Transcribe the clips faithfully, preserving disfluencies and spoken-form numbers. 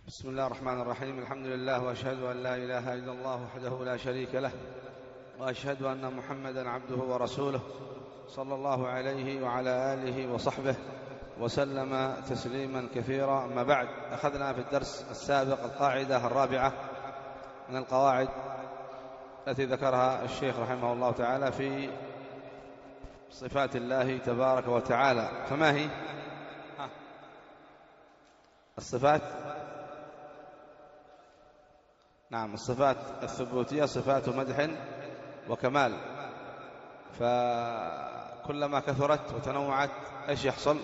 بسم الله الرحمن الرحيم. الحمد لله، وأشهد أن لا إله إلا الله وحده لا شريك له، وأشهد أن محمدا عبده ورسوله صلى الله عليه وعلى آله وصحبه وسلم تسليما كثيرا. أما بعد، أخذنا في الدرس السابق القاعدة الرابعة من القواعد التي ذكرها الشيخ رحمه الله تعالى في صفات الله تبارك وتعالى. فما هي الصفات؟ نعم، الصفات الثبوتية صفات مدح وكمال، فكلما كثرت وتنوعت ايش يحصل؟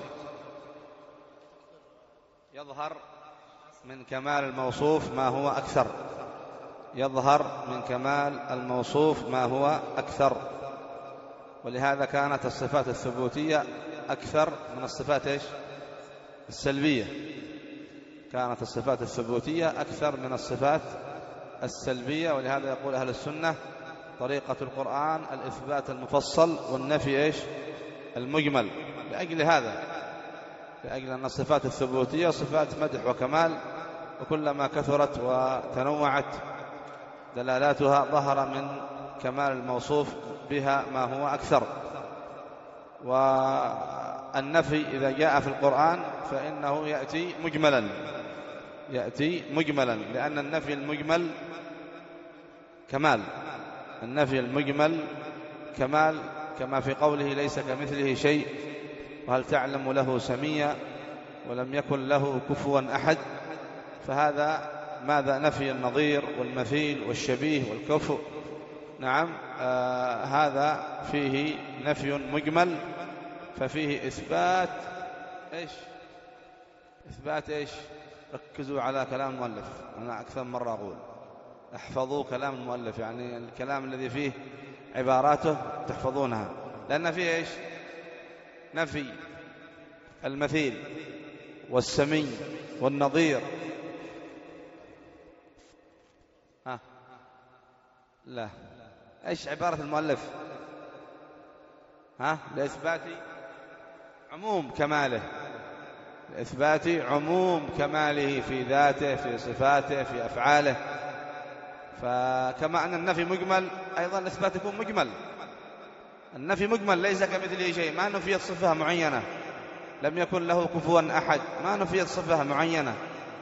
يظهر من كمال الموصوف ما هو أكثر، يظهر من كمال الموصوف ما هو أكثر. ولهذا كانت الصفات الثبوتية أكثر من الصفات ايش؟ السلبية. كانت الصفات الثبوتية أكثر من الصفات السلبية. ولهذا يقول أهل السنة طريقة القرآن الإثبات المفصل والنفي إيش؟ المجمل. لأجل هذا، لأجل أن الصفات الثبوتية صفات مدح وكمال، وكلما كثرت وتنوعت دلالاتها ظهر من كمال الموصوف بها ما هو أكثر. والنفي إذا جاء في القرآن فإنه يأتي مجملا، يأتي مجملا، لأن النفي المجمل كمال، النفي المجمل كمال، كما في قوله ليس كمثله شيء وهل تعلم له سميا ولم يكن له كفوا أحد. فهذا ماذا؟ نفي النظير والمثيل والشبيه والكفو. نعم، آه هذا فيه نفي مجمل، ففيه إثبات إيش؟ إثبات إيش؟ ركزوا على كلام المؤلف، أنا أكثر مرة أقول احفظوا كلام المؤلف، يعني الكلام الذي فيه عباراته تحفظونها، لأن فيه إيش؟ نفي المثيل والسمي والنظير. ها لا، إيش عبارة المؤلف؟ ها لإثبات عموم كماله، لإثبات عموم كماله في ذاته، في صفاته، في أفعاله. فكما أن النفي مجمل، أيضا الإثبات يكون مجمل. النفي مجمل، ليس كمثله شيء، ما نفيت صفة معينة، لم يكن له كفوا أحد، ما نفيت صفة معينة.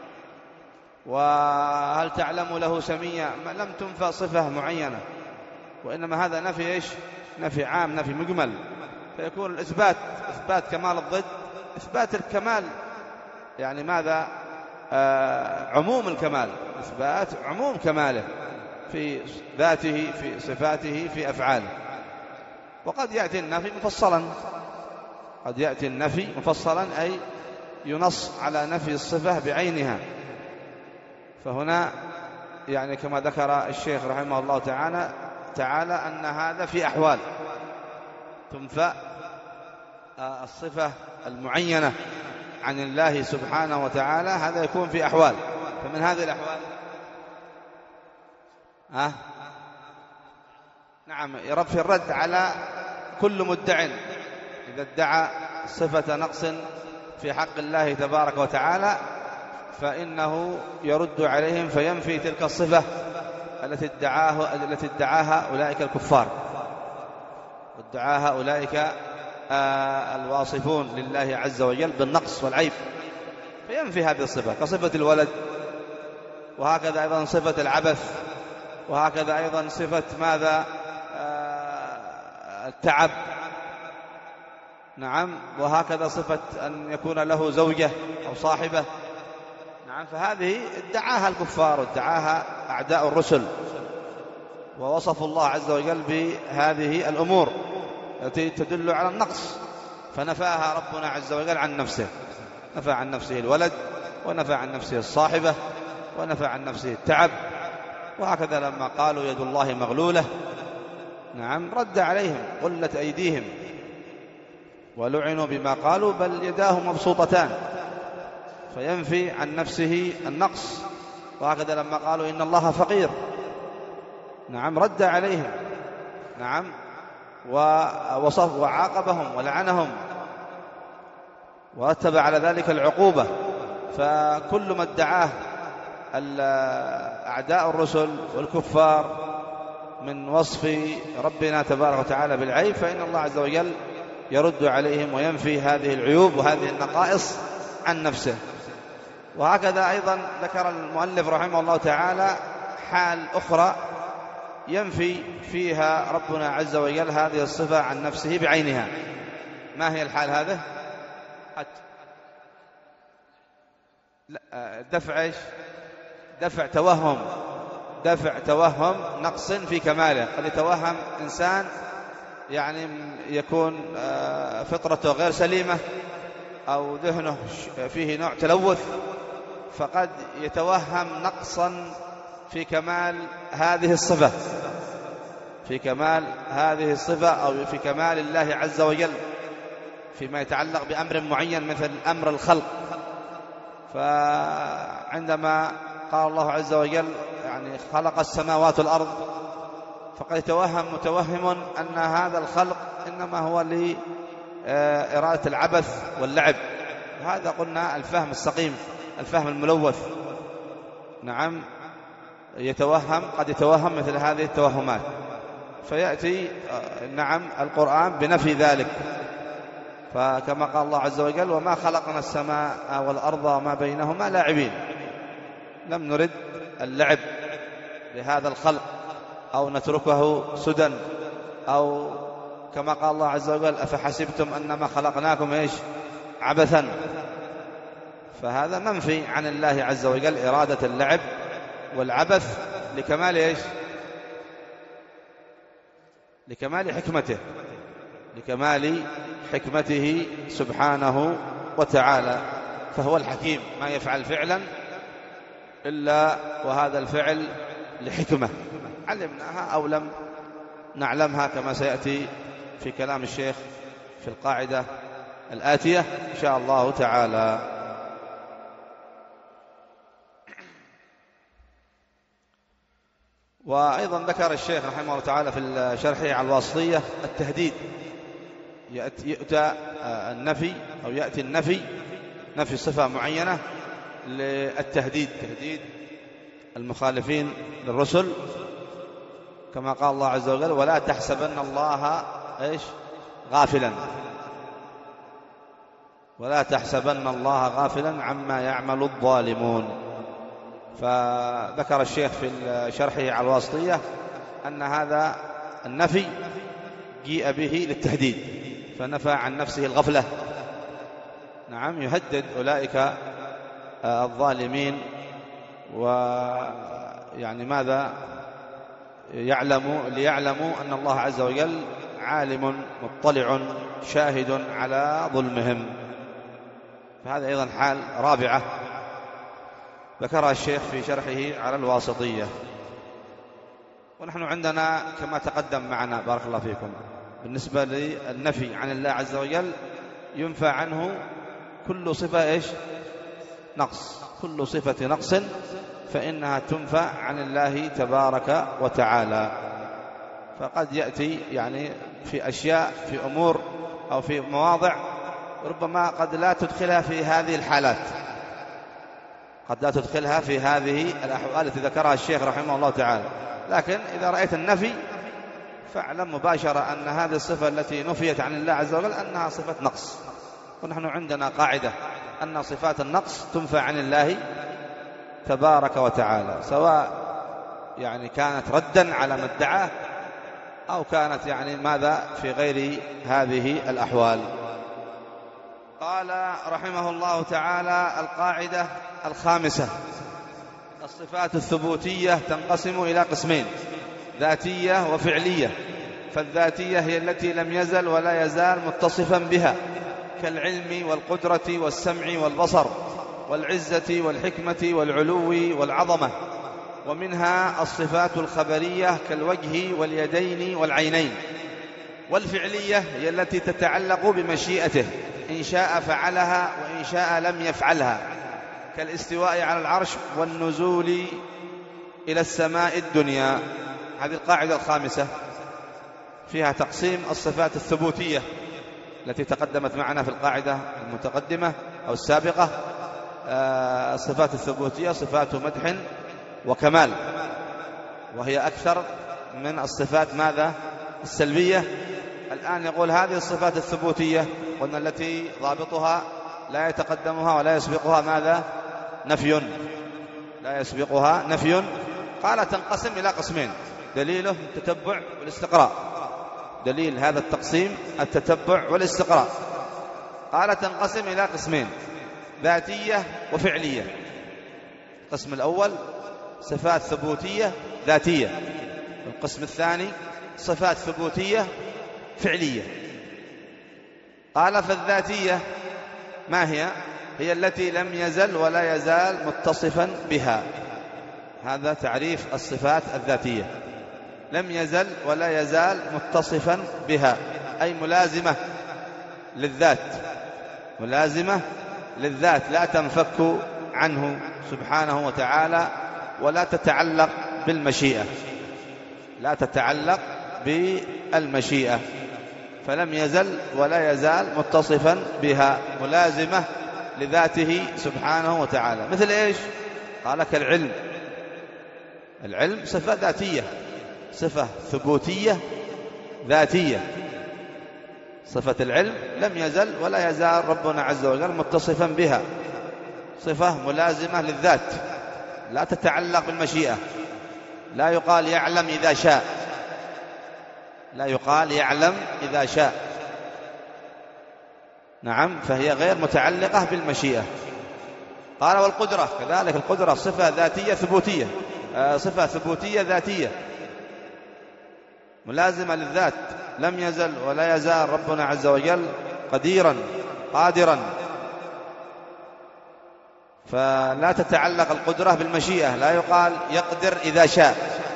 وهل تعلم له سميا، لم تنفى صفة معينة، وإنما هذا نفي إيش؟ نفي عام، نفي مجمل. فيكون الإثبات إثبات كمال الضد، إثبات الكمال، يعني ماذا؟ آه عموم الكمال، إثبات عموم كماله في ذاته، في صفاته، في أفعاله. وقد يأتي النفي مفصلا، قد يأتي النفي مفصلا، أي ينص على نفي الصفة بعينها. فهنا يعني كما ذكر الشيخ رحمه الله تعالى تعالى أن هذا في أحوال تنفى الصفة المعينة عن الله سبحانه وتعالى، هذا يكون في أحوال. فمن هذه الأحوال ها نعم يرد في الرد على كل مدع إذا ادعى صفة نقص في حق الله تبارك وتعالى، فإنه يرد عليهم فينفي تلك الصفة التي ادعاه التي ادعاها أولئك الكفار، وادعاها أولئك آه الواصفون لله عز وجل بالنقص والعيب، فينفي هذه الصفة، كصفة الولد، وهكذا أيضا صفة العبث، وهكذا أيضا صفة ماذا؟ آه التعب. نعم، وهكذا صفة أن يكون له زوجة أو صاحبة. نعم، فهذه ادعاها الكفار وادعاها أعداء الرسل، ووصفوا الله عز وجل بهذه الأمور التي تدل على النقص، فنفاها ربنا عز وجل عن نفسه، نفى عن نفسه الولد، ونفى عن نفسه الصاحبة، ونفى عن نفسه التعب. وهكذا لما قالوا يد الله مغلولة، نعم، رد عليهم غلت أيديهم ولعنوا بما قالوا بل يداه مبسوطتان، فينفي عن نفسه النقص. وهكذا لما قالوا إن الله فقير، نعم، رد عليهم، نعم، ووصف وعاقبهم ولعنهم ورتب على ذلك العقوبة. فكل ما ادعاه أعداء الرسل والكفار من وصف ربنا تبارك وتعالى بالعيب، فإن الله عز وجل يرد عليهم وينفي هذه العيوب وهذه النقائص عن نفسه. وهكذا أيضا ذكر المؤلف رحمه الله تعالى حال أخرى ينفي فيها ربنا عز وجل هذه الصفة عن نفسه بعينها. ما هي الحال هذا؟ دفع إيش؟ دفع توهم دفع توهم نقص في كماله. قد يتوهم إنسان يعني يكون فطرته غير سليمة أو ذهنه فيه نوع تلوث، فقد يتوهم نقصا في كمال هذه الصفة في كمال هذه الصفة أو في كمال الله عز وجل فيما يتعلق بأمر معين مثل أمر الخلق. فعندما قال الله عز وجل يعني خلق السماوات والأرض، فقد يتوهم متوهم أن هذا الخلق إنما هو لإرادة العبث واللعب. هذا قلنا الفهم السقيم، الفهم الملوث. نعم، يتوهم قد يتوهم مثل هذه التوهمات، فيأتي نعم القرآن بنفي ذلك. فكما قال الله عز وجل: وما خلقنا السماء والأرض وما بينهما لاعبين. لم نرد اللعب بهذا الخلق أو نتركه سدى، أو كما قال الله عز وجل: أفحسبتم أنما خلقناكم إيش عبثا. فهذا منفي عن الله عز وجل إرادة اللعب والعبث لكمال إيش لكمال حكمته لكمال حكمته سبحانه وتعالى. فهو الحكيم، ما يفعل فعلا إلا وهذا الفعل لحكمة علمناها أو لم نعلمها، كما سيأتي في كلام الشيخ في القاعدة الآتية إن شاء الله تعالى. وأيضا ذكر الشيخ رحمه الله تعالى في شرحه على الواسطية التهديد. يأتي النفي أو يأتي النفي نفي صفة معينة للتهديد، تهديد المخالفين للرسل، كما قال الله عز وجل: ولا تحسبن الله إيش غافلا ولا تحسبن الله غافلا عما يعمل الظالمون. فذكر الشيخ في شرحه على الواسطية أن هذا النفي جيء به للتهديد، فنفى عن نفسه الغفلة. نعم، يهدد أولئك الظالمين، ويعني ماذا يعلموا ليعلموا أن الله عز وجل عالم مطلع شاهد على ظلمهم. فهذا أيضا حال رابعة ذكرها الشيخ في شرحه على الواسطية. ونحن عندنا كما تقدم معنا بارك الله فيكم بالنسبة للنفي عن الله عز وجل ينفى عنه كل صفة إيش نقص كل صفة نقص فإنها تنفى عن الله تبارك وتعالى. فقد يأتي يعني في أشياء في أمور أو في مواضع ربما قد لا تدخلها في هذه الحالات، قد لا تدخلها في هذه الأحوال التي ذكرها الشيخ رحمه الله تعالى. لكن إذا رأيت النفي فاعلم مباشرة أن هذه الصفة التي نفيت عن الله عز وجل أنها صفة نقص. ونحن عندنا قاعدة أن صفات النقص تنفى عن الله تبارك وتعالى، سواء يعني كانت ردا على ما ادعاه أو كانت يعني ماذا في غير هذه الأحوال. قال رحمه الله تعالى: القاعدة الخامسة: الصفات الثبوتية تنقسم إلى قسمين: ذاتية وفعلية. فالذاتية هي التي لم يزل ولا يزال متصفا بها، كالعلم والقدرة والسمع والبصر والعزة والحكمة والعلو والعظمة. ومنها الصفات الخبرية كالوجه واليدين والعينين. والفعلية هي التي تتعلق بمشيئته، إن شاء فعلها وإن شاء لم يفعلها، كالاستواء على العرش والنزول إلى السماء الدنيا. هذه القاعدة الخامسة فيها تقسيم الصفات الثبوتية التي تقدمت معنا في القاعدة المتقدمة أو السابقة الصفات الثبوتية صفات مدح وكمال، وهي أكثر من الصفات ماذا؟ السلبية. الآن يقول هذه الصفات الثبوتية قلنا التي ضابطها لا يتقدمها ولا يسبقها ماذا؟ نفي، لا يسبقها نفي. قال تنقسم إلى قسمين، دليله التتبع والاستقراء. دليل هذا التقسيم التتبع والاستقراء. قال تنقسم إلى قسمين، ذاتية وفعلية. القسم الأول صفات ثبوتية ذاتية، القسم الثاني صفات ثبوتية فعلية. قال فالذاتية ما هي؟ هي التي لم يزل ولا يزال متصفا بها. هذا تعريف الصفات الذاتية، لم يزل ولا يزال متصفا بها، أي ملازمة للذات، ملازمة للذات لا تنفك عنه سبحانه وتعالى ولا تتعلق بالمشيئة، لا تتعلق بالمشيئة، فلم يزل ولا يزال متصفا بها، ملازمة لذاته سبحانه وتعالى. مثل إيش؟ قال كالعلم. العلم صفة ذاتية، صفة ثبوتية ذاتية. صفة العلم لم يزل ولا يزال ربنا عز وجل متصفا بها، صفة ملازمة للذات لا تتعلق بالمشيئة. لا يقال يعلم إذا شاء، لا يقال يعلم إذا شاء، نعم، فهي غير متعلقة بالمشيئة. قال والقدرة كذلك، القدرة صفة ذاتية ثبوتية، صفة ثبوتية ذاتية ملازمة للذات، لم يزل ولا يزال ربنا عز وجل قديرا قادرا، فلا تتعلق القدرة بالمشيئة. لا يقال يقدر إذا شاء،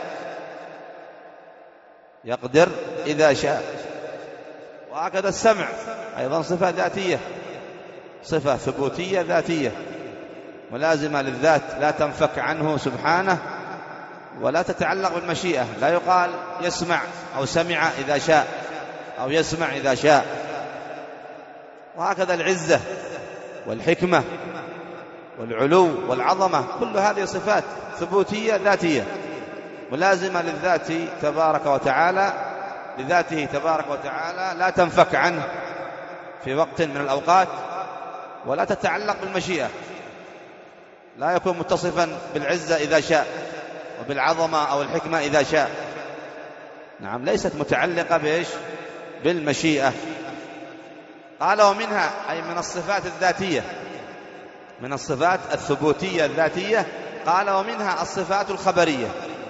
يقدر إذا شاء. وهكذا السمع أيضا صفة ذاتية، صفة ثبوتية ذاتية ملازمة للذات لا تنفك عنه سبحانه ولا تتعلق بالمشيئة. لا يقال يسمع أو سمع إذا شاء أو يسمع إذا شاء. وهكذا العزة والحكمة والعلو والعظمة، كل هذه صفات ثبوتية ذاتية ملازمة للذات تبارك وتعالى، لذاته تبارك وتعالى لا تنفك عنه في وقت من الأوقات ولا تتعلق بالمشيئة. لا يكون متصفا بالعزة إذا شاء وبالعظمة أو الحكمة إذا شاء، نعم، ليست متعلقة بإيش؟ بالمشيئة. قال ومنها أي من الصفات الذاتية، من الصفات الثبوتية الذاتية. قال ومنها الصفات الخبرية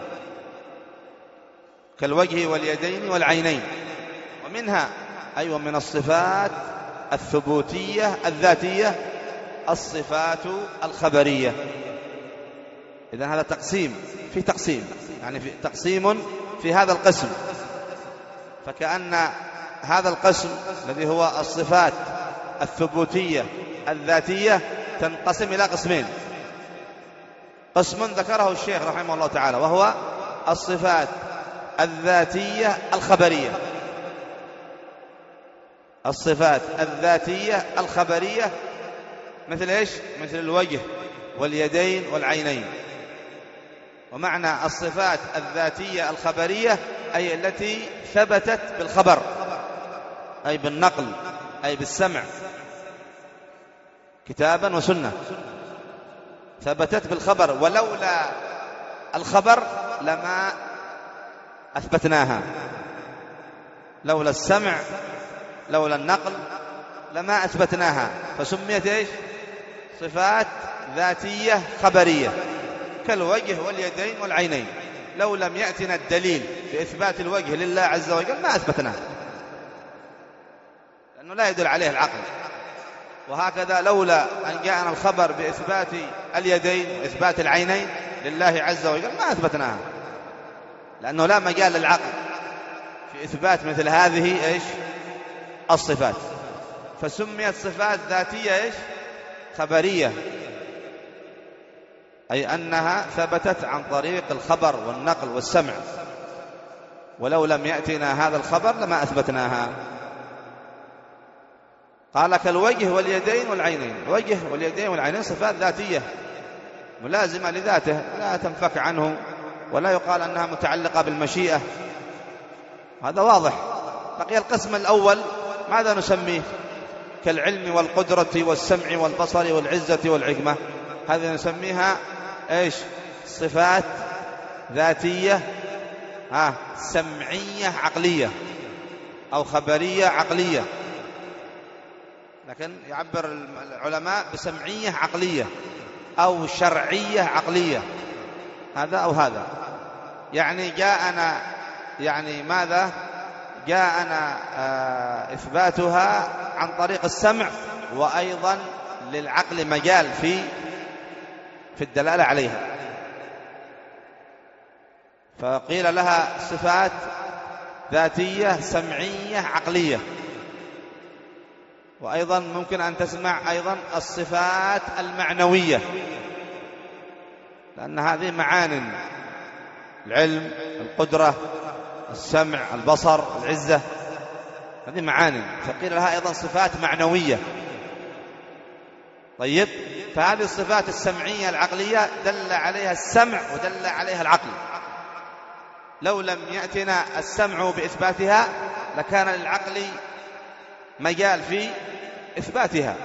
كالوجه واليدين والعينين. ومنها أي أيوة من الصفات الثبوتية الذاتية الصفات الخبرية. إذن هذا تقسيم في تقسيم، يعني في تقسيم في هذا القسم. فكأن هذا القسم الذي هو الصفات الثبوتية الذاتية تنقسم إلى قسمين. قسم ذكره الشيخ رحمه الله تعالى وهو الصفات الذاتية الخبرية، الصفات الذاتية الخبرية مثل إيش؟ مثل الوجه واليدين والعينين. ومعنى الصفات الذاتية الخبرية أي التي ثبتت بالخبر، أي بالنقل، أي بالسمع، كتابا وسنة، ثبتت بالخبر، ولولا الخبر لما أثبتناها، لولا السمع لولا النقل لما أثبتناها، فسميت إيش؟ صفات ذاتية خبرية كالوجه واليدين والعينين. لو لم يأتنا الدليل بإثبات الوجه لله عز وجل ما أثبتناه، لأنه لا يدل عليه العقل. وهكذا لولا أن جاءنا الخبر بإثبات اليدين وإثبات العينين لله عز وجل ما أثبتناها، لأنه لا مجال للعقل في إثبات مثل هذه إيش؟ الصفات. فسميت صفات ذاتية إيش؟ خبرية، أي أنها ثبتت عن طريق الخبر والنقل والسمع، ولو لم يأتنا هذا الخبر لما أثبتناها. قال كالوجه واليدين والعينين. الوجه واليدين والعينين صفات ذاتية ملازمة لذاته لا تنفك عنه، ولا يقال أنها متعلقة بالمشيئة، هذا واضح. بقي القسم الأول، ماذا نسميه؟ كالعلم والقدرة والسمع والبصر والعزة والحكمة، هذه نسميها إيش؟ صفات ذاتية ها سمعية عقلية أو خبرية عقلية، لكن يعبر العلماء بسمعية عقلية أو شرعية عقلية، هذا أو هذا. يعني جاءنا يعني ماذا؟ جاءنا آه إثباتها عن طريق السمع، وأيضا للعقل مجال في في الدلالة عليها، فقيل لها صفات ذاتية سمعية عقلية. وأيضا ممكن أن تسمع أيضا الصفات المعنوية، لأن هذه معان: العلم، القدرة، السمع، البصر، العزة، هذه معاني، فقيل لها أيضا صفات معنوية. طيب، فهذه الصفات السمعية العقلية دل عليها السمع ودل عليها العقل. لو لم يأتنا السمع بإثباتها لكان للعقل مجال في إثباتها،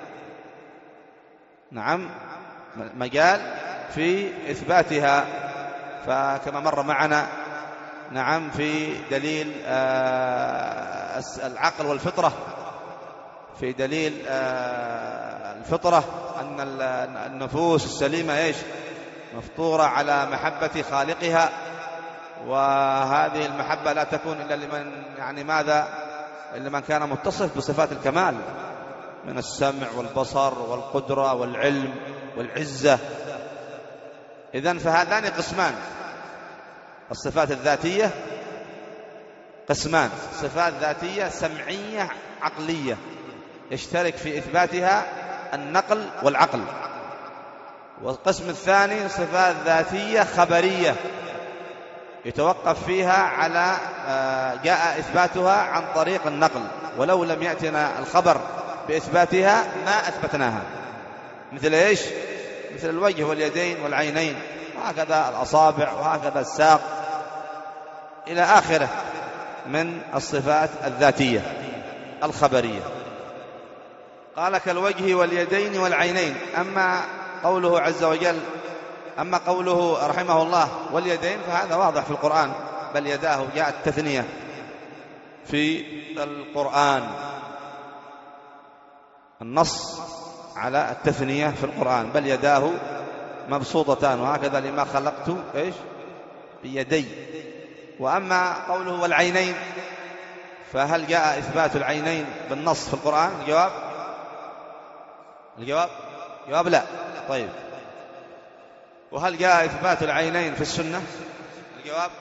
نعم، مجال في إثباتها. فكما مر معنا نعم في دليل العقل والفطرة، في دليل الفطرة أن النفوس السليمة إيش؟ مفطورة على محبة خالقها، وهذه المحبة لا تكون إلا لمن يعني ماذا؟ إلا من كان متصف بصفات الكمال من السمع والبصر والقدرة والعلم والعزة. إذن فهذان قسمان: الصفات الذاتية قسمان، صفات ذاتية سمعية عقلية يشترك في إثباتها النقل والعقل، والقسم الثاني صفات ذاتية خبرية يتوقف فيها على جاء إثباتها عن طريق النقل، ولو لم يأتنا الخبر بإثباتها ما أثبتناها. مثل إيش؟ مثل الوجه واليدين والعينين، وهكذا الأصابع، وهكذا الساق، إلى آخره من الصفات الذاتية الخبرية. قال كالوجه واليدين والعينين. أما قوله عز وجل أما قوله رحمه الله واليدين فهذا واضح في القرآن، بل يداه جاءت تثنية في القرآن، النص على التثنية في القرآن، بل يداه مبسوطتان وهكذا لما خلقت إيش بيدي. وأما قوله والعينين فهل جاء إثبات العينين بالنص في القرآن؟ الجواب الجواب جواب لا. طيب، وهل جاء إثبات العينين في السنة؟ الجواب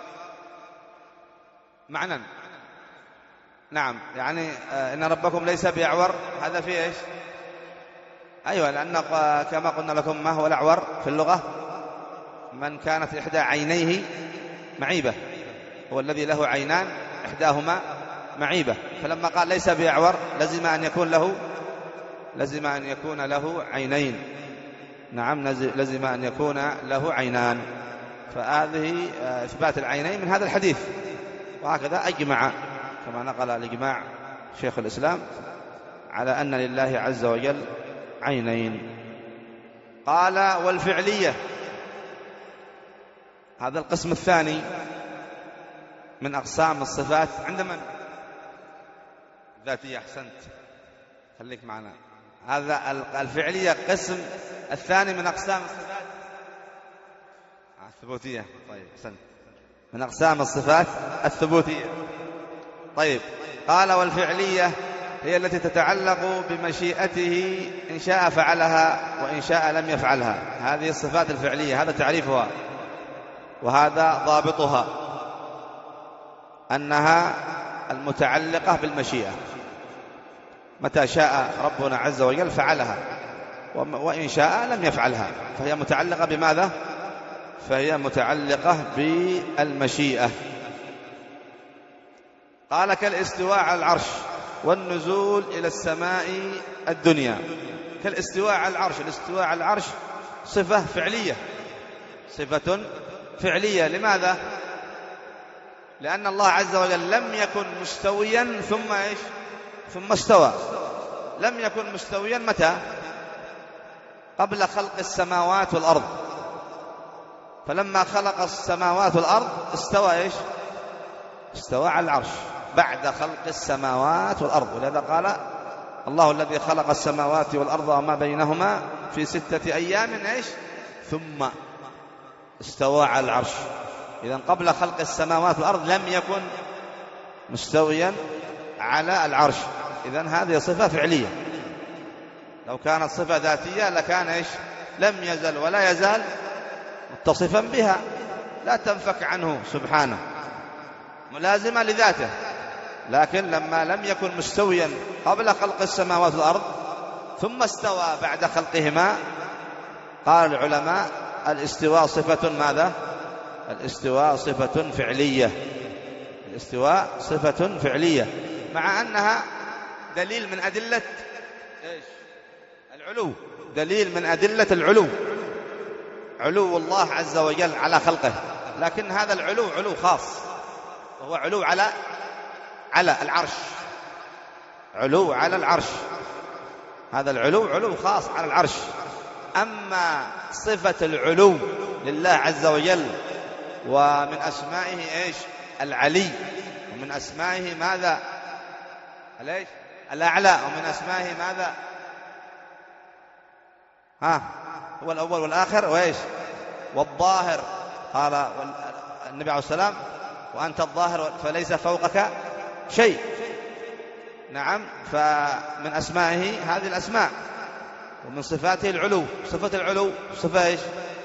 معنى نعم، يعني إن ربكم ليس بأعور، هذا فيه إيش؟ أيوة، لأن كما قلنا لكم ما هو الأعور في اللغة؟ من كانت إحدى عينيه معيبة، هو الذي له عينان إحداهما معيبة، فلما قال ليس بأعور لزم أن يكون له لزم أن يكون له عينين. نعم، لزم أن يكون له عينان، فهذه إثبات العينين من هذا الحديث، وهكذا أجمع كما نقل الإجماع شيخ الإسلام على أن لله عز وجل عينين. قال والفعلية، هذا القسم الثاني من أقسام الصفات عند من؟ ذاتية. أحسنت، خليك معنا. هذا الفعلية قسم الثاني من أقسام الصفات الثبوتية. طيب، أحسنت، من أقسام الصفات الثبوتية. طيب، قال والفعلية هي التي تتعلق بمشيئته، إن شاء فعلها وإن شاء لم يفعلها. هذه الصفات الفعلية، هذا تعريفها وهذا ضابطها، أنها المتعلقة بالمشيئة، متى شاء ربنا عز وجل فعلها، وإن شاء لم يفعلها، فهي متعلقة بماذا؟ فهي متعلقة بالمشيئة. قال كالاستواء على العرش، والنزول إلى السماء الدنيا كالاستواء على العرش. الاستواء على العرش صفة فعلية، صفة فعلية. لماذا؟ لأن الله عز وجل لم يكن مستويا ثم إيش؟ ثم استوى. لم يكن مستويا متى؟ قبل خلق السماوات والأرض. فلما خلق السماوات والأرض استوى إيش؟ استوى على العرش بعد خلق السماوات والأرض. ولهذا قال الله الذي خلق السماوات والأرض وما بينهما في ستة أيام إيش؟ ثم استوى على العرش. إذن قبل خلق السماوات والأرض لم يكن مستويا على العرش. إذن هذه صفة فعلية. لو كانت صفة ذاتية لكان إيش؟ لم يزل ولا يزال متصفا بها، لا تنفك عنه سبحانه، ملازمة لذاته. لكن لما لم يكن مستويا قبل خلق السماوات والأرض ثم استوى بعد خلقهما، قال العلماء الاستواء صفة ماذا؟ الاستواء صفة فعلية. الاستواء صفة فعلية، مع أنها دليل من أدلة إيش؟ العلو، دليل من أدلة العلو، علو الله عز وجل على خلقه. لكن هذا العلو علو خاص، وهو علو على على العرش، علو على العرش. هذا العلو علو خاص على العرش. أما صفة العلو لله عز وجل، ومن أسمائه إيش؟ العلي، ومن أسمائه ماذا؟ ليش؟ الأعلى. ومن أسمائه ماذا؟ ها هو الأول والآخر وإيش؟ والظاهر. قال النبي عليه السلام وأنت الظاهر فليس فوقك شيء. نعم، فمن أسمائه هذه الأسماء، ومن صفاته العلو. صفة العلو صفة إيش؟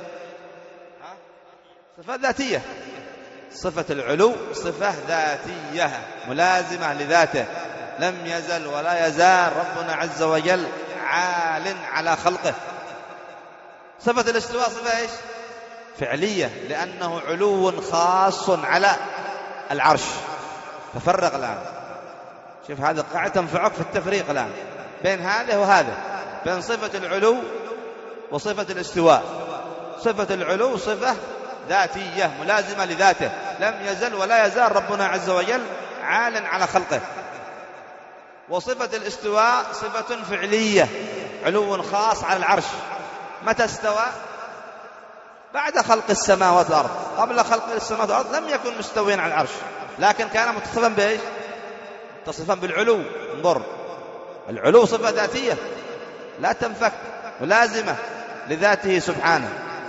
صفة ذاتية. صفة العلو صفة ذاتية ملازمة لذاته، لم يزل ولا يزال ربنا عز وجل عال على خلقه. صفة الاستواء صفة إيش؟ فعلية، لأنه علو خاص على العرش. تفرق الآن، شوف هذا القاعدة تنفعك في التفريق الآن بين هذا وهذا، بين صفة العلو وصفة الاستواء. صفة العلو صفة ذاتية ملازمة لذاته، لم يزل ولا يزال ربنا عز وجل عال على خلقه. وصفة الاستواء صفة فعلية، علو خاص على العرش. متى استوى؟ بعد خلق السماوات والأرض. قبل خلق السماوات والأرض لم يكن مستويا على العرش، لكن كان متصفا بإيش؟ متصفا بالعلو. انظر، العلو صفة ذاتية لا تنفك، ملازمة لذاته سبحانه.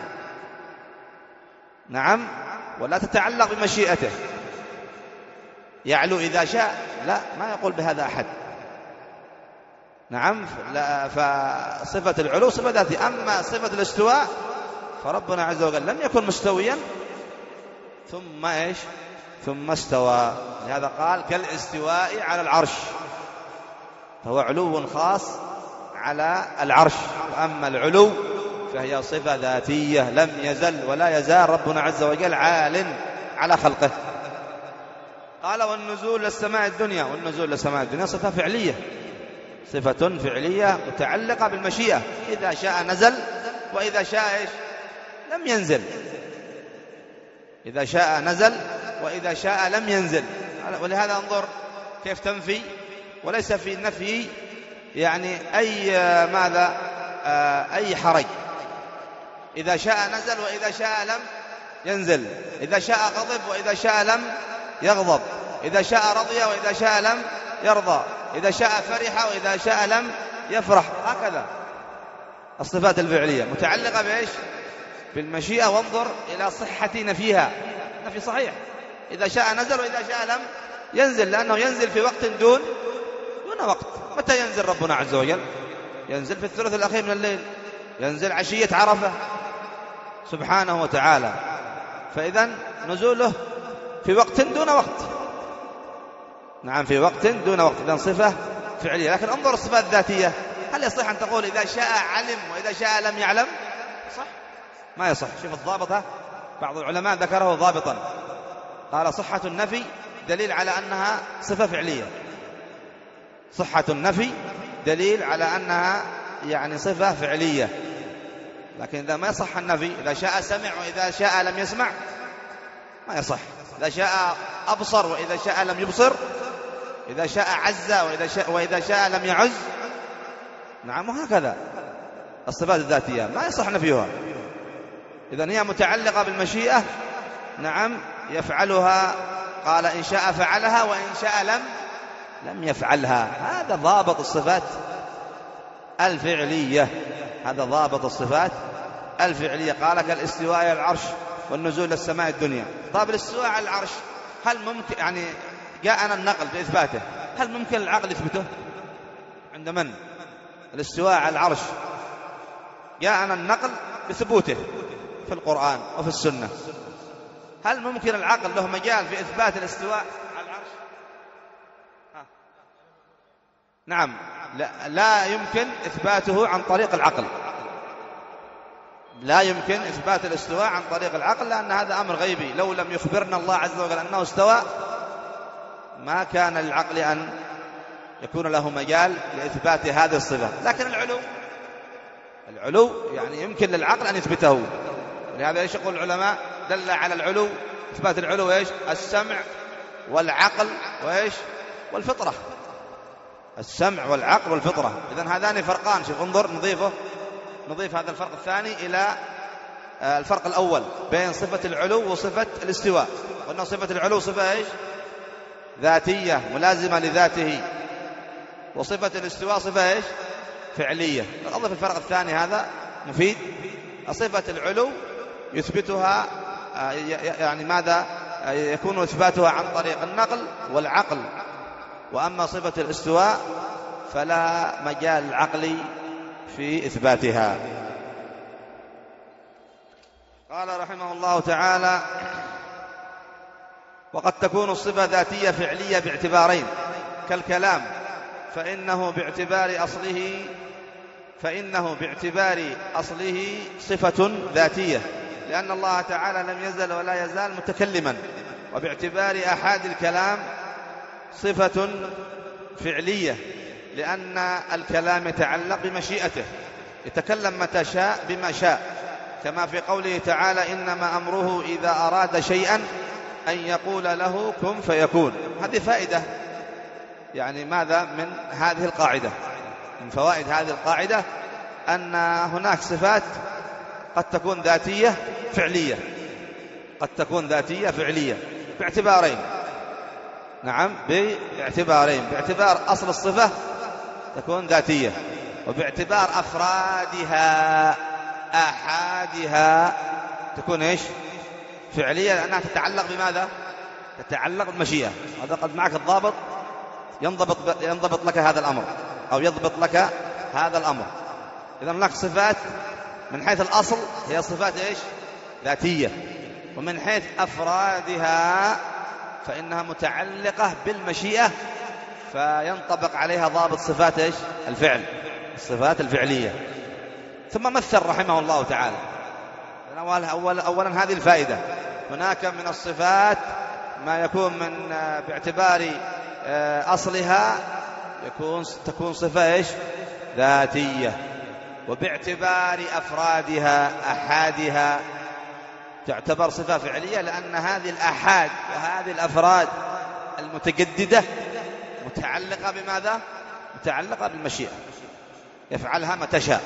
نعم، ولا تتعلق بمشيئته. يعلو إذا شاء، لا، ما يقول بهذا أحد. نعم، فصفة العلو صفة ذاتية. أما صفة الاستواء فربنا عز وجل لم يكن مستويا ثم إيش؟ ثم استوى. لهذا قال كالاستواء على العرش، فهو علو خاص على العرش. وأما العلو فهي صفة ذاتية، لم يزل ولا يزال ربنا عز وجل عال على خلقه. قال والنزول للسماء الدنيا. والنزول للسماء الدنيا صفة فعلية، صفة فعلية متعلقة بالمشيئة. إذا شاء نزل، وإذا شاء إيش؟ لم ينزل. إذا شاء نزل، وإذا شاء لم ينزل. ولهذا انظر كيف تنفي، وليس في النفي يعني أي ماذا أي حرج. إذا شاء نزل، وإذا شاء لم ينزل. إذا شاء غضب، وإذا شاء لم يغضب. إذا شاء رضي، وإذا شاء لم يرضى. إذا شاء فرح، وإذا شاء لم يفرح. هكذا الصفات الفعلية متعلقة بإيش؟ بالمشيئة. وانظر إلى صحة نفيها، نفي صحيح. إذا شاء نزل، وإذا شاء لم ينزل، لأنه ينزل في وقت دون دون وقت. متى ينزل ربنا عز وجل؟ ينزل في الثلث الأخير من الليل، ينزل عشية عرفة سبحانه وتعالى. فإذا نزوله في وقت دون وقت. نعم، في وقت دون وقت. إذن صفة فعلية. لكن انظر الصفات الذاتية، هل يصح أن تقول إذا شاء علم وإذا شاء لم يعلم؟ صح؟ ما يصح. شوف الضابط، بعض العلماء ذكره ضابطا، قال صحة النفي دليل على أنها صفة فعلية. صحة النفي دليل على أنها يعني صفة فعلية. لكن إذا ما يصح النفي، إذا شاء سمع وإذا شاء لم يسمع ما يصح، إذا شاء أبصر وإذا شاء لم يبصر، إذا شاء عز وإذا شاء, وإذا شاء لم يعز. نعم، وهكذا الصفات الذاتية ما يصح نفيها. إذن هي متعلقة بالمشيئة، نعم يفعلها، قال إن شاء فعلها وإن شاء لم لم يفعلها. هذا ضابط الصفات الفعلية، هذا ضابط الصفات الفعلية. قال كالاستواء على العرش والنزول للسماء الدنيا. طيب الاستواء على العرش هل ممكن، يعني جاءنا النقل بإثباته، هل ممكن العقل يثبته؟ عند من؟ الاستواء على العرش جاءنا النقل بثبوته في القرآن وفي السنة، هل ممكن العقل له مجال في إثبات الاستواء على العرش؟ ها. نعم، لا, لا يمكن إثباته عن طريق العقل، لا يمكن إثبات الاستواء عن طريق العقل، لأن هذا أمر غيبي. لو لم يخبرنا الله عز وجل أنه استوى ما كان للعقل أن يكون له مجال لإثبات هذه الصفة. لكن العلو العلو يعني يمكن للعقل أن يثبته. لهذا ايش يقول العلماء؟ دل على العلو، إثبات العلو ايش؟ السمع والعقل وايش؟ والفطرة. السمع والعقل والفطرة. إذن هذان فرقان. شوف انظر، نضيفه نضيف هذا الفرق الثاني إلى الفرق الأول بين صفة العلو وصفة الاستواء. وأن صفة العلو صفة ايش؟ ذاتية ملازمة لذاته، وصفة الاستواء صفة ايش؟ فعلية. أضف الفرق الثاني هذا مفيد. صفة العلو يثبتها يعني ماذا؟ يكون إثباتها عن طريق النقل والعقل، وأما صفة الاستواء فلا مجال العقل في إثباتها. قال رحمه الله تعالى: وقد تكون الصفة ذاتية فعلية باعتبارين كالكلام، فإنه باعتبار أصله فإنه باعتبار أصله صفة ذاتية لأن الله تعالى لم يزل ولا يزال متكلما، وباعتبار أحاد الكلام صفة فعلية لأن الكلام يتعلق بمشيئته، يتكلم متى شاء بما شاء، كما في قوله تعالى: إنما أمره إذا أراد شيئا أن يقول له كن فيكون. هذه فائدة، يعني ماذا من هذه القاعدة؟ من فوائد هذه القاعدة أن هناك صفات قد تكون ذاتية فعلية، قد تكون ذاتية فعلية باعتبارين. نعم، باعتبارين: باعتبار أصل الصفة تكون ذاتية، وباعتبار أفرادها أحادها تكون إيش؟ فعلية، لأنها تتعلق بماذا؟ تتعلق بالمشيئة. هذا قد معك الضابط ينضبط, ينضبط لك هذا الأمر أو يضبط لك هذا الأمر. إذن لك صفات من حيث الأصل هي صفات إيش؟ ذاتية، ومن حيث أفرادها فإنها متعلقة بالمشيئة، فينطبق عليها ضابط صفات إيش؟ الفعل، الصفات الفعلية. ثم مثل رحمه الله تعالى. أولا, أولا هذه الفائدة: هناك من الصفات ما يكون من باعتبار أصلها يكون تكون صفة إيش؟ ذاتية، وباعتبار أفرادها أحادها تعتبر صفة فعلية، لأن هذه الأحاد وهذه الأفراد المتجددة متعلقة بماذا؟ متعلقة بالمشيئة، يفعلها متى شاء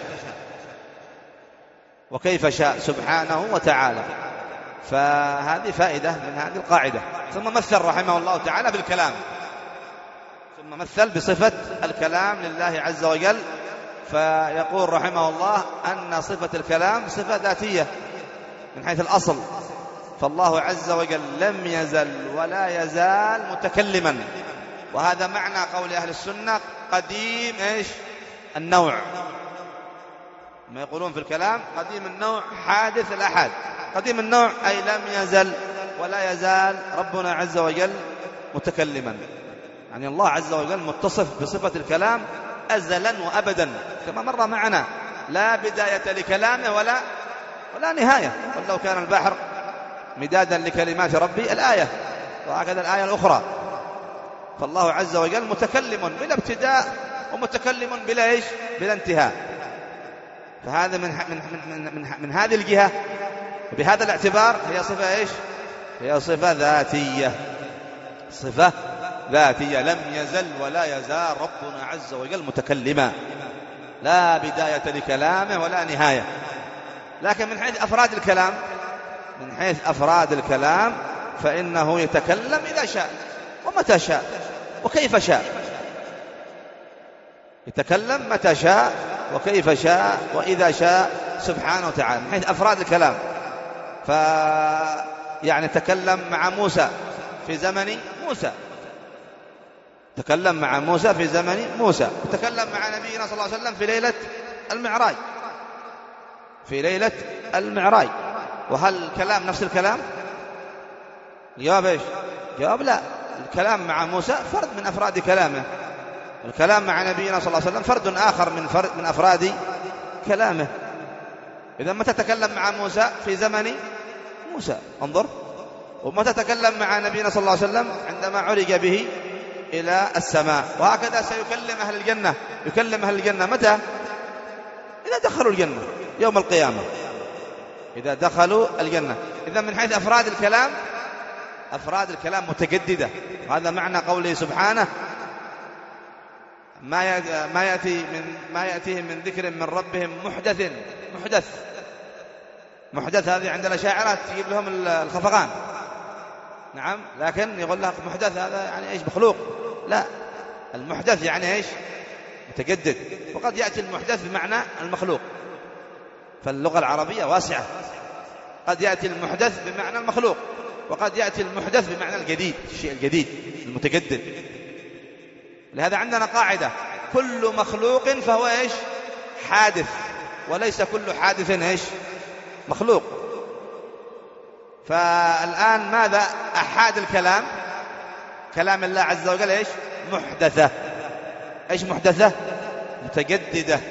وكيف شاء سبحانه وتعالى. فهذه فائدة من هذه القاعدة. ثم مثل رحمه الله تعالى بالكلام، ثم مثل بصفة الكلام لله عز وجل، فيقول رحمه الله أن صفة الكلام صفة ذاتية من حيث الأصل، فالله عز وجل لم يزل ولا يزال متكلما، وهذا معنى قول أهل السنة قديم إيش؟ النوع. ما يقولون في الكلام قديم النوع حادث الأحد. قديم النوع أي لم يزل ولا يزال ربنا عز وجل متكلما، يعني الله عز وجل متصف بصفة الكلام أزلا وأبدا، كما مر معنا: لا بداية لكلامه ولا ولا نهاية، ولو كان البحر مدادا لكلمات ربي الآية، وهكذا الآية الأخرى. فالله عز وجل متكلم بلا ابتداء ومتكلم بلا إيش؟ بلا انتهاء. فهذا من, من, من, من, من هذه الجهة بهذا الاعتبار هي صفة إيش؟ هي صفة ذاتية، صفة ذاتية. لم يزل ولا يزال ربنا عز وجل متكلما، لا بداية لكلامه ولا نهاية. لكن من حيث أفراد الكلام من حيث أفراد الكلام فإنه يتكلم إذا شاء ومتى شاء وكيف شاء، يتكلم متى شاء وكيف شاء وإذا شاء سبحانه وتعالى من حيث أفراد الكلام. ف يعني تكلم مع موسى في زمن موسى، تكلم مع موسى في زمن موسى، تكلم مع نبينا صلى الله عليه وسلم في ليلة المعراج، في ليلة المعراج. وهل الكلام نفس الكلام؟ الجواب إيش؟ الجواب لا، الكلام مع موسى فرد من أفراد كلامه، الكلام مع نبينا صلى الله عليه وسلم فرد آخر من فرد من أفراد كلامه. إذا متى تكلم مع موسى؟ في زمن موسى، انظر. ومتى تكلم مع نبينا صلى الله عليه وسلم؟ عندما عرج به إلى السماء. وهكذا سيكلم أهل الجنة، يكلم أهل الجنة متى؟ إذا دخلوا الجنة يوم القيامة، إذا دخلوا الجنة. إذا من حيث أفراد الكلام أفراد الكلام متجددة. وهذا معنى قوله سبحانه ما ما يأتي من ما يأتيهم من ذكر من ربهم محدث. محدث محدث هذه عند الأشاعرة تجيب لهم الخفقان، نعم، لكن يقول لك محدث هذا يعني إيش؟ مخلوق. لا، المحدث يعني إيش؟ متجدد. وقد يأتي المحدث بمعنى المخلوق، فاللغة العربية واسعة. قد يأتي المحدث بمعنى المخلوق، وقد يأتي المحدث بمعنى الجديد، الشيء الجديد المتجدد. لهذا عندنا قاعدة: كل مخلوق فهو إيش؟ حادث، وليس كل حادث إيش؟ مخلوق. فالآن ماذا أحاد الكلام؟ كلام الله عز وجل إيش؟ محدثة. إيش محدثة؟ متجددة.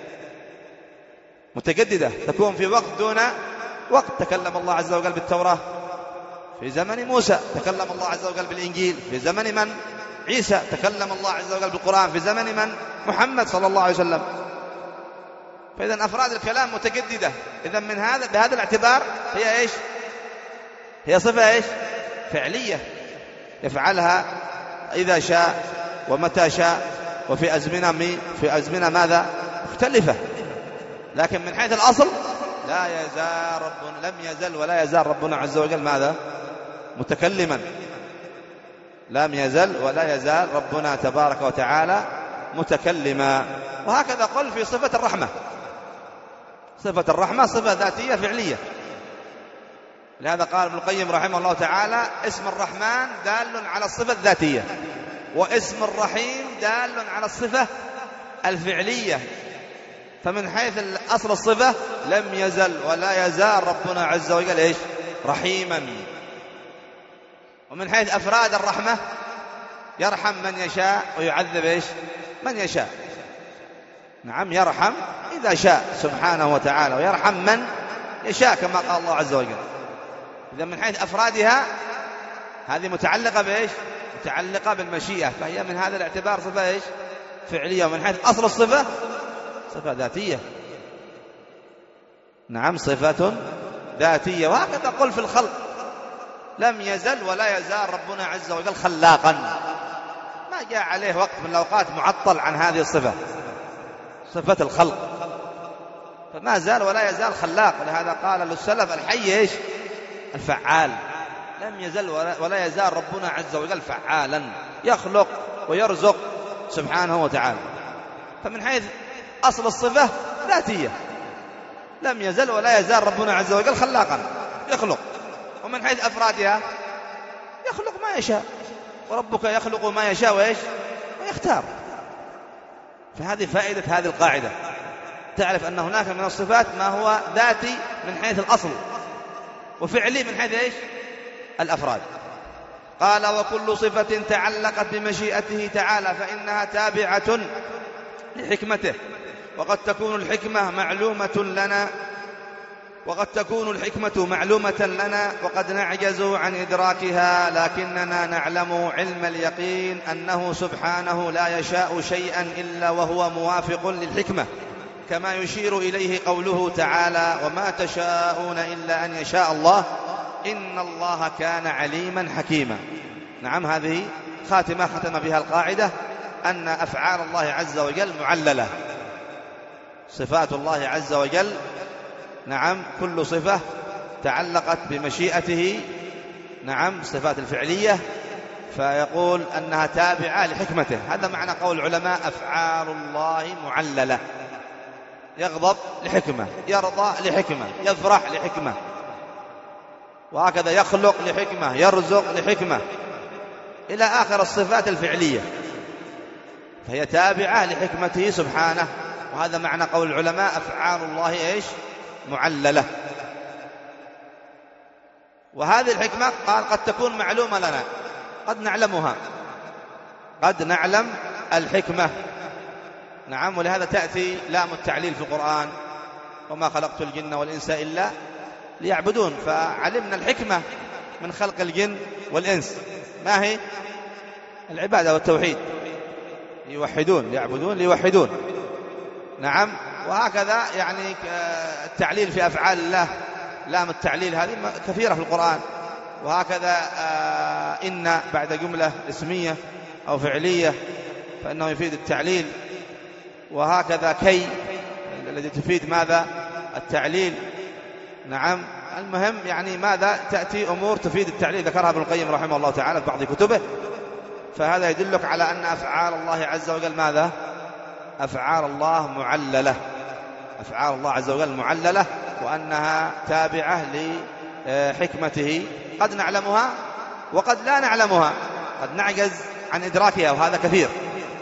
متجددة تكون في وقت دون وقت. تكلم الله عز وجل بالتوراة في زمن موسى، تكلم الله عز وجل بالإنجيل في زمن من؟ عيسى. تكلم الله عز وجل بالقرآن في زمن من؟ محمد صلى الله عليه وسلم. فإذا أفراد الكلام متجددة. إذا من هذا بهذا الاعتبار هي إيش؟ هي صفة إيش؟ فعلية، يفعلها إذا شاء ومتى شاء وفي أزمنة مي في أزمنة ماذا؟ مختلفة. لكن من حيث الأصل لا يزال ربنا لم يزل ولا يزال ربنا عز وجل ماذا؟ متكلما. لم يزل ولا يزال ربنا تبارك وتعالى متكلما. وهكذا قل في صفة الرحمة. صفة الرحمة صفة ذاتية فعلية. لهذا قال ابن القيم رحمه الله تعالى: اسم الرحمن دال على الصفة الذاتية، واسم الرحيم دال على الصفة الفعلية. فمن حيث أصل الصفة لم يزل ولا يزال ربنا عز وجل إيش؟ رحيما. ومن حيث أفراد الرحمة يرحم من يشاء ويعذب إيش؟ من يشاء. نعم، يرحم إذا شاء سبحانه وتعالى، ويرحم من يشاء كما قال الله عز وجل. إذا من حيث أفرادها هذه متعلقة بإيش؟ متعلقة بالمشيئة، فهي من هذا الاعتبار صفة إيش؟ فعلية. ومن حيث أصل الصفة صفة ذاتية. نعم، صفة ذاتية. وهكذا قل في الخلق: لم يزل ولا يزال ربنا عز وجل خلاقا. ما جاء عليه وقت من الأوقات معطل عن هذه الصفة، صفة الخلق، فما زال ولا يزال خلاق. ولهذا قال للسلف: الحي إيش؟ الفعال. لم يزل ولا يزال ربنا عز وجل فعالا، يخلق ويرزق سبحانه وتعالى. فمن حيث أصل الصفة ذاتية، لم يزل ولا يزال ربنا عز وجل خلاقا، يخلق. ومن حيث أفرادها يخلق ما يشاء، وربك يخلق ما يشاء وإيش؟ ويختار. فهذه فائدة هذه القاعدة، تعرف أن هناك من الصفات ما هو ذاتي من حيث الأصل، وفعلي من حيث إيش؟ الأفراد. قال: وكل صفة تعلقت بمشيئته تعالى فإنها تابعة لحكمته. وقد تكون الحكمة معلومة لنا وقد تكون الحكمة معلومة لنا وقد نعجز عن إدراكها، لكننا نعلم علم اليقين أنه سبحانه لا يشاء شيئا إلا وهو موافق للحكمة، كما يشير إليه قوله تعالى: وما تشاءون إلا أن يشاء الله إن الله كان عليما حكيما. نعم، هذه خاتمة ختم بها القاعدة أن أفعال الله عز وجل معللة. صفات الله عز وجل، نعم، كل صفة تعلقت بمشيئته، نعم، صفات الفعلية، فيقول أنها تابعة لحكمته. هذا معنى قول العلماء: أفعال الله معللة. يغضب لحكمة، يرضى لحكمة، يفرح لحكمة، وهكذا يخلق لحكمة، يرزق لحكمة، إلى آخر الصفات الفعلية، فهي تابعة لحكمته سبحانه. وهذا معنى قول العلماء: أفعال الله إيش؟ معللة. وهذه الحكمة قال قد تكون معلومة لنا، قد نعلمها، قد نعلم الحكمة. نعم، ولهذا تأتي لام التعليل في القرآن: وما خلقت الجن والإنس إلا ليعبدون. فعلمنا الحكمة من خلق الجن والإنس، ما هي؟ العبادة والتوحيد، يوحدون، يعبدون، ليوحدون. نعم، وهكذا يعني التعليل في أفعال الله، لام التعليل هذه كثيرة في القرآن. وهكذا إن بعد جملة اسمية أو فعلية فإنه يفيد التعليل. وهكذا كي الذي تفيد ماذا؟ التعليل. نعم، المهم يعني ماذا؟ تأتي أمور تفيد التعليل، ذكرها ابن القيم رحمه الله تعالى في بعض كتبه. فهذا يدلك على أن أفعال الله عز وجل ماذا؟ أفعال الله معللة. أفعال الله عز وجل معللة، وأنها تابعة لحكمته، قد نعلمها وقد لا نعلمها، قد نعجز عن إدراكها، وهذا كثير،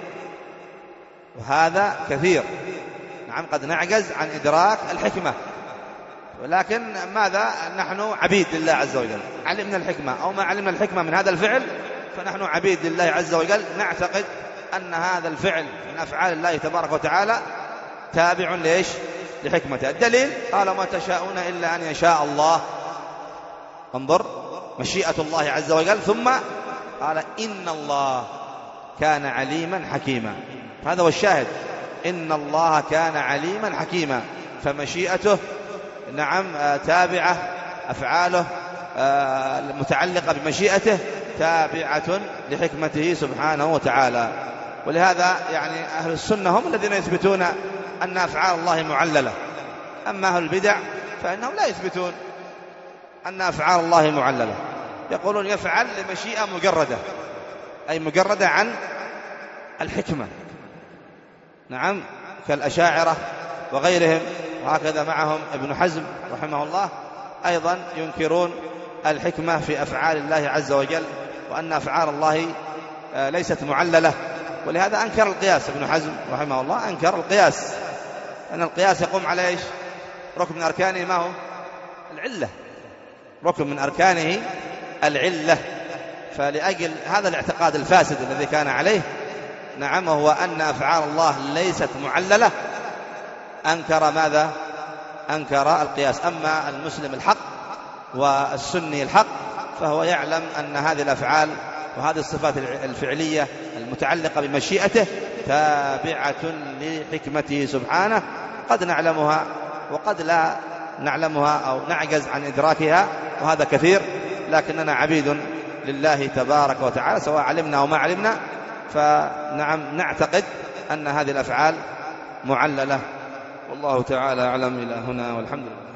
وهذا كثير. نعم، قد نعجز عن إدراك الحكمة، ولكن ماذا؟ نحن عبيد لله عز وجل، علمنا الحكمة أو ما علمنا الحكمة من هذا الفعل، فنحن عبيد لله عز وجل، نعتقد أن هذا الفعل من أفعال الله تبارك وتعالى تابع ليش؟ لحكمته. الدليل قال: ما تشاءون إلا أن يشاء الله. انظر، مشيئة الله عز وجل، ثم قال: إن الله كان عليما حكيما. هذا هو الشاهد، إن الله كان عليما حكيما. فمشيئته، نعم، تابعة، أفعاله المتعلقة بمشيئته تابعة لحكمته سبحانه وتعالى. ولهذا يعني أهل السنة هم الذين يثبتون أن أفعال الله معللة. أما أهل البدع فإنهم لا يثبتون أن أفعال الله معللة، يقولون يفعل لمشيئة مجردة، أي مجردة عن الحكمة. نعم، كالأشاعرة وغيرهم. وهكذا معهم ابن حزم رحمه الله أيضا ينكرون الحكمة في أفعال الله عز وجل، وأن أفعال الله ليست معللة. ولهذا أنكر القياس ابن حزم رحمه الله، أنكر القياس، أن القياس يقوم على إيش؟ ركن من أركانه ما هو؟ العلة، ركن من أركانه العلة. فلأجل هذا الاعتقاد الفاسد الذي كان عليه، نعم، وهو أن أفعال الله ليست معللة، أنكر ماذا؟ أنكر القياس. أما المسلم الحق والسني الحق فهو يعلم أن هذه الأفعال وهذه الصفات الفعلية المتعلقة بمشيئته تابعة لحكمته سبحانه، قد نعلمها وقد لا نعلمها أو نعجز عن إدراكها، وهذا كثير، لكننا عبيد لله تبارك وتعالى سواء علمنا أو ما علمنا. فنعم، نعتقد أن هذه الأفعال معللة، والله تعالى أعلم. إلى هنا والحمد لله.